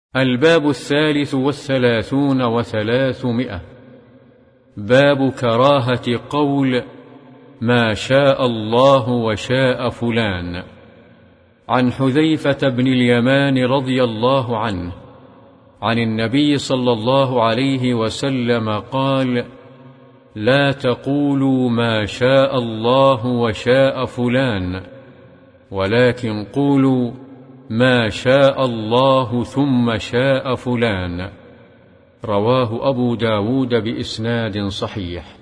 الباب 33 و300. باب كراهة قول ما شاء الله وشاء فلان. عن حذيفة بن اليمان رضي الله عنه عن النبي صلى الله عليه وسلم قال: لا تقولوا ما شاء الله وشاء فلان، ولكن قولوا ما شاء الله ثم شاء فلان. رواه أبو داود بإسناد صحيح.